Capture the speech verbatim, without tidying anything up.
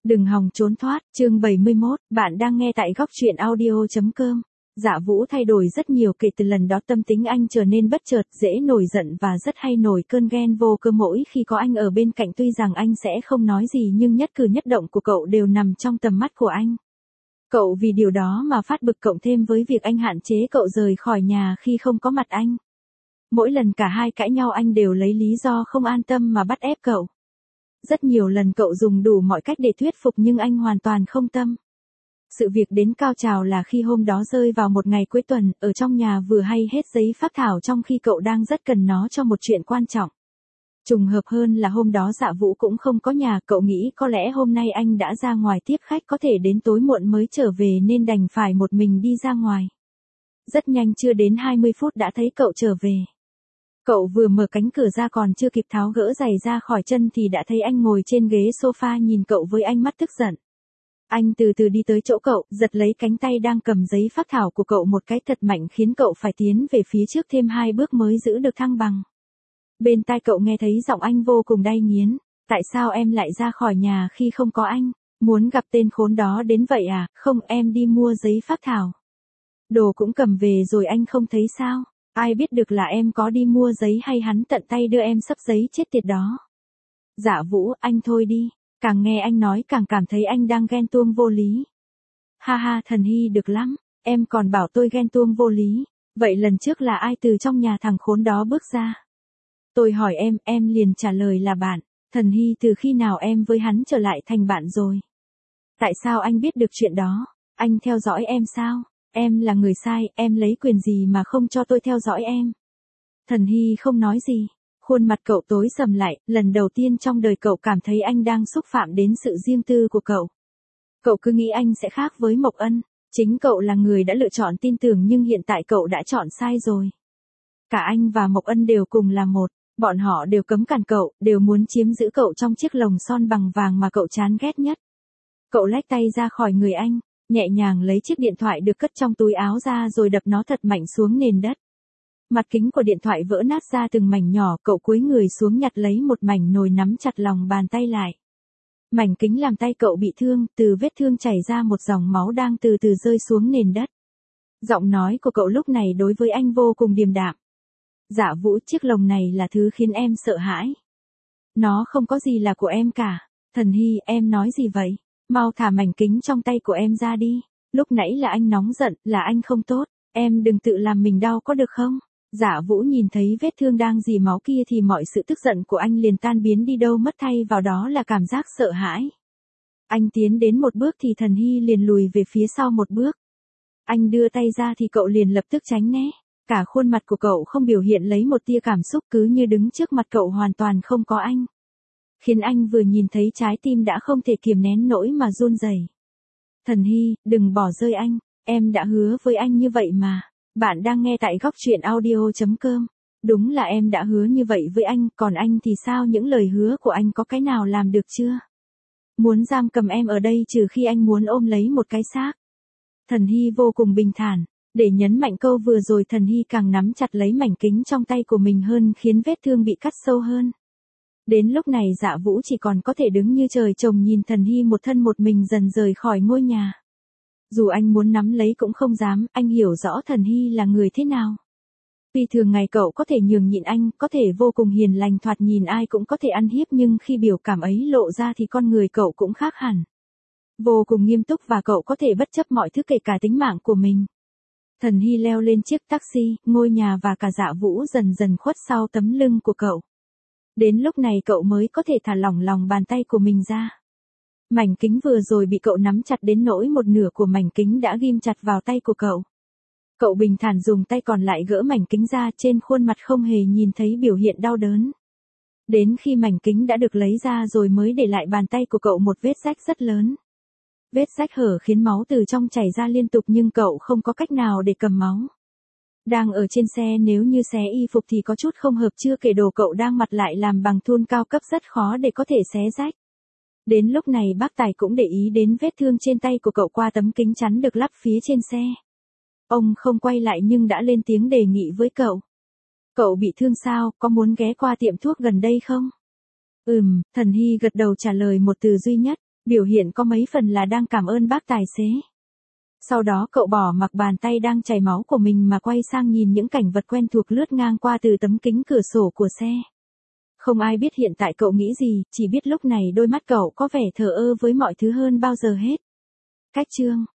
Đừng hòng trốn thoát, chương bảy mươi mốt, bạn đang nghe tại góc truyện audio.com. Dạ Vũ thay đổi rất nhiều kể từ lần đó, tâm tính anh trở nên bất chợt, dễ nổi giận và rất hay nổi cơn ghen vô cơ mỗi khi có anh ở bên cạnh. Tuy rằng anh sẽ không nói gì nhưng nhất cử nhất động của cậu đều nằm trong tầm mắt của anh. Cậu vì điều đó mà phát bực, cộng thêm với việc anh hạn chế cậu rời khỏi nhà khi không có mặt anh. Mỗi lần cả hai cãi nhau anh đều lấy lý do không an tâm mà bắt ép cậu. Rất nhiều lần cậu dùng đủ mọi cách để thuyết phục nhưng anh hoàn toàn không tâm. Sự việc đến cao trào là khi hôm đó rơi vào một ngày cuối tuần, ở trong nhà vừa hay hết giấy phác thảo trong khi cậu đang rất cần nó cho một chuyện quan trọng. Trùng hợp hơn là hôm đó Dạ Vũ cũng không có nhà, cậu nghĩ có lẽ hôm nay anh đã ra ngoài tiếp khách, có thể đến tối muộn mới trở về nên đành phải một mình đi ra ngoài. Rất nhanh, chưa đến hai mươi phút đã thấy cậu trở về. Cậu vừa mở cánh cửa ra còn chưa kịp tháo gỡ giày ra khỏi chân thì đã thấy anh ngồi trên ghế sofa nhìn cậu với ánh mắt tức giận. Anh từ từ đi tới chỗ cậu, giật lấy cánh tay đang cầm giấy phác thảo của cậu một cái thật mạnh khiến cậu phải tiến về phía trước thêm hai bước mới giữ được thăng bằng. Bên tai cậu nghe thấy giọng anh vô cùng đay nghiến. Tại sao em lại ra khỏi nhà khi không có anh? Muốn gặp tên khốn đó đến vậy à? Không, em đi mua giấy phác thảo. Đồ cũng cầm về rồi anh không thấy sao? Ai biết được là em có đi mua giấy hay hắn tận tay đưa em sấp giấy chết tiệt đó. Dạ Vũ, anh thôi đi. Càng nghe anh nói càng cảm thấy anh đang ghen tuông vô lý. Ha ha, Thần Hy được lắm. Em còn bảo tôi ghen tuông vô lý. Vậy lần trước là ai từ trong nhà thằng khốn đó bước ra? Tôi hỏi em, em liền trả lời là bạn. Thần Hy, từ khi nào em với hắn trở lại thành bạn rồi? Tại sao anh biết được chuyện đó? Anh theo dõi em sao? Em là người sai, em lấy quyền gì mà không cho tôi theo dõi em? Thần Hy không nói gì. Khuôn mặt cậu tối sầm lại, lần đầu tiên trong đời cậu cảm thấy anh đang xúc phạm đến sự riêng tư của cậu. Cậu cứ nghĩ anh sẽ khác với Mộc Ân. Chính cậu là người đã lựa chọn tin tưởng nhưng hiện tại cậu đã chọn sai rồi. Cả anh và Mộc Ân đều cùng là một. Bọn họ đều cấm cản cậu, đều muốn chiếm giữ cậu trong chiếc lồng son bằng vàng mà cậu chán ghét nhất. Cậu lách tay ra khỏi người anh, nhẹ nhàng lấy chiếc điện thoại được cất trong túi áo ra rồi đập nó thật mạnh xuống nền đất. Mặt kính của điện thoại vỡ nát ra từng mảnh nhỏ, cậu cúi người xuống nhặt lấy một mảnh nồi nắm chặt lòng bàn tay lại. Mảnh kính làm tay cậu bị thương, từ vết thương chảy ra một dòng máu đang từ từ rơi xuống nền đất. Giọng nói của cậu lúc này đối với anh vô cùng điềm đạm. Dạ Vũ, chiếc lồng này là thứ khiến em sợ hãi. Nó không có gì là của em cả. Thần Hy, em nói gì vậy? Mau thả mảnh kính trong tay của em ra đi. Lúc nãy là anh nóng giận, là anh không tốt. Em đừng tự làm mình đau có được không? Dạ Vũ nhìn thấy vết thương đang rỉ máu kia thì mọi sự tức giận của anh liền tan biến đi đâu mất, thay vào đó là cảm giác sợ hãi. Anh tiến đến một bước thì Thần Hy liền lùi về phía sau một bước. Anh đưa tay ra thì cậu liền lập tức tránh né. Cả khuôn mặt của cậu không biểu hiện lấy một tia cảm xúc, cứ như đứng trước mặt cậu hoàn toàn không có anh. Khiến anh vừa nhìn thấy trái tim đã không thể kiềm nén nỗi mà run rẩy. Thần Hy, đừng bỏ rơi anh, em đã hứa với anh như vậy mà. Bạn đang nghe tại góc truyện audio.com. Đúng là em đã hứa như vậy với anh, còn anh thì sao, những lời hứa của anh có cái nào làm được chưa? Muốn giam cầm em ở đây trừ khi anh muốn ôm lấy một cái xác. Thần Hy vô cùng bình thản. Để nhấn mạnh câu vừa rồi, Thần Hy càng nắm chặt lấy mảnh kính trong tay của mình hơn, khiến vết thương bị cắt sâu hơn. Đến lúc này Dạ Vũ chỉ còn có thể đứng như trời trồng nhìn Thần Hy một thân một mình dần rời khỏi ngôi nhà. Dù anh muốn nắm lấy cũng không dám, anh hiểu rõ Thần Hy là người thế nào. Tuy thường ngày cậu có thể nhường nhịn anh, có thể vô cùng hiền lành, thoạt nhìn ai cũng có thể ăn hiếp, nhưng khi biểu cảm ấy lộ ra thì con người cậu cũng khác hẳn. Vô cùng nghiêm túc và cậu có thể bất chấp mọi thứ kể cả tính mạng của mình. Thần Hy leo lên chiếc taxi, ngôi nhà và cả Dạ Vũ dần dần khuất sau tấm lưng của cậu. Đến lúc này cậu mới có thể thả lỏng lòng bàn tay của mình ra. Mảnh kính vừa rồi bị cậu nắm chặt đến nỗi một nửa của mảnh kính đã ghim chặt vào tay của cậu. Cậu bình thản dùng tay còn lại gỡ mảnh kính ra, trên khuôn mặt không hề nhìn thấy biểu hiện đau đớn. Đến khi mảnh kính đã được lấy ra rồi mới để lại bàn tay của cậu một vết rách rất lớn. Vết rách hở khiến máu từ trong chảy ra liên tục nhưng cậu không có cách nào để cầm máu. Đang ở trên xe, nếu như xé y phục thì có chút không hợp, chưa kể đồ cậu đang mặc lại làm bằng thun cao cấp rất khó để có thể xé rách. Đến lúc này bác tài cũng để ý đến vết thương trên tay của cậu qua tấm kính chắn được lắp phía trên xe. Ông không quay lại nhưng đã lên tiếng đề nghị với cậu. Cậu bị thương sao, có muốn ghé qua tiệm thuốc gần đây không? Ừm, Thần Hy gật đầu trả lời một từ duy nhất. Biểu hiện có mấy phần là đang cảm ơn bác tài xế. Sau đó cậu bỏ mặc bàn tay đang chảy máu của mình mà quay sang nhìn những cảnh vật quen thuộc lướt ngang qua từ tấm kính cửa sổ của xe. Không ai biết hiện tại cậu nghĩ gì, chỉ biết lúc này đôi mắt cậu có vẻ thờ ơ với mọi thứ hơn bao giờ hết. Cách chương